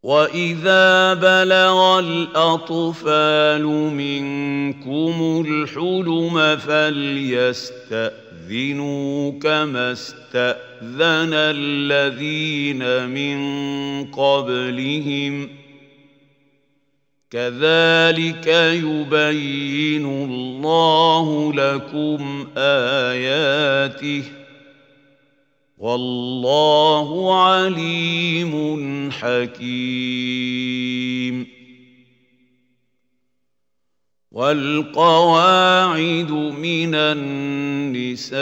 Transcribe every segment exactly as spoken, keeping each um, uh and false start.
وَإِذَا بَلَغَ الْأَطْفَالُ مِنكُمُ الْحُلُمَ فَلْيَسْتَأْذِنُوا كَمَا اسْتَأْذَنَ الَّذِينَ مِن قَبْلِهِمْ ۚ كَذَلِكَ يُبَيِّنُ اللَّهُ لَكُمْ آيَاتِهِ ۗ وَاللَّهُ عَلِيمٌ حَكِيمٌ. وَالْقَوَاعِدُ مِنَ النِّسَاءِ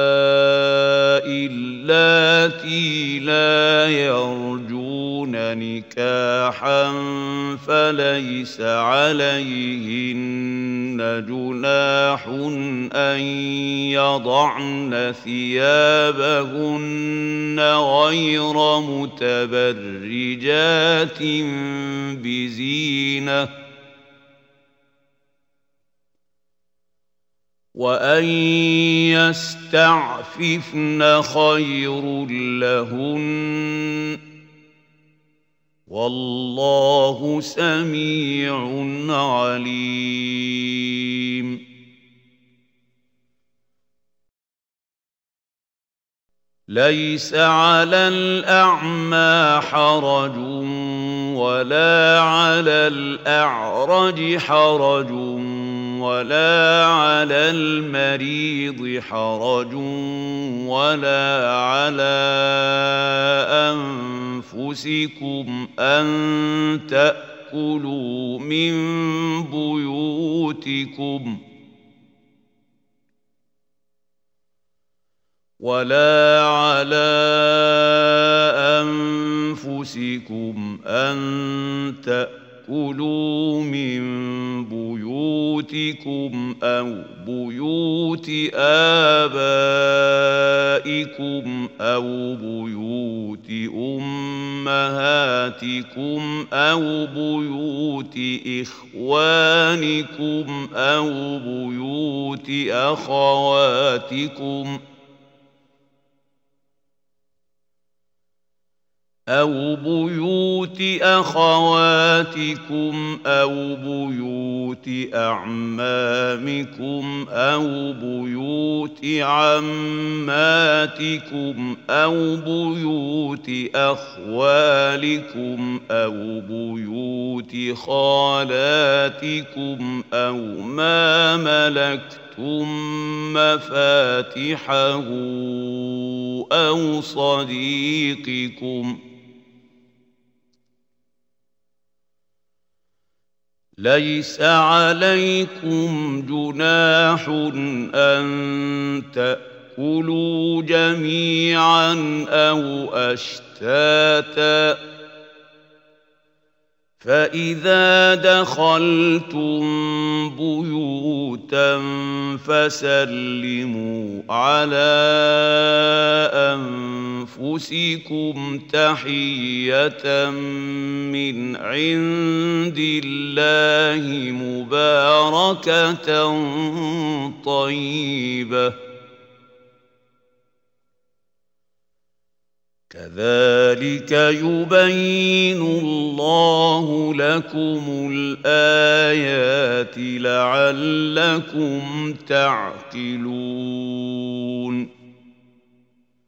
اللَّاتِي لَا يَرْجُونَ نِكَاحًا فَلَيْسَ عَلَيْهِنَّ جُنَاحٌ أَن يَضَعْنَ ثِيَابَهُنَّ غَيْرَ مُتَبَرِّجَاتٍ بِزِينَةٍ ۖ وَأَن يَسْتَعْفِفْنَ خَيْرٌ لَّهُنَّ ۗ وَاللَّهُ سَمِيعٌ عَلِيمٌ. لَيْسَ عَلَى الْأَعْمَىٰ حَرَجٌ وَلَا عَلَى الْأَعْرَجِ حَرَجٌ وَلَا عَلَى الْمَرِيضِ حَرَجٌ وَلَا عَلَىٰ أَنفُسِكُمْ أَن تَأْكُلُوا مِن بُيُوتِكُمْ وَلَا عَلَىٰ أَنفُسِكُمْ أَن تَأْكُلُوا مِن بُيُوتِكُمْ أَوْ بُيُوتِ آبَائِكُمْ أَوْ بُيُوتِ أُمَّهَاتِكُمْ أَوْ بُيُوتِ إِخْوَانِكُمْ أَوْ بُيُوتِ أَخَوَاتِكُمْ أَوْ بُيُوتِ أَخَوَاتِكُمْ أَوْ بُيُوتِ أَعْمَامِكُمْ أَوْ بُيُوتِ عَمَّاتِكُمْ أَوْ بُيُوتِ أَخْوَالِكُمْ أَوْ بُيُوتِ خَالَاتِكُمْ أَوْ مَا مَلَكْتُم مَّفَاتِحَهُ أَوْ صَدِيقِكُمْ ۚ لَيْسَ عَلَيْكُمْ جُنَاحٌ أَن تَأْكُلُوا جَمِيعًا أَوْ أَشْتَاتًا ۚ فَإِذَا دَخَلْتُم بُيُوتًا فَسَلِّمُوا عَلَىٰ أَنفُسِكُمْ تَحِيَّةً مِّنْ عِندِ اللَّهِ مُبَارَكَةً طَيِّبَةً ۚ كَذَٰلِكَ يُبَيِّنُ اللَّهُ لَكُمُ الْآيَاتِ لَعَلَّكُمْ تَعْقِلُونَ.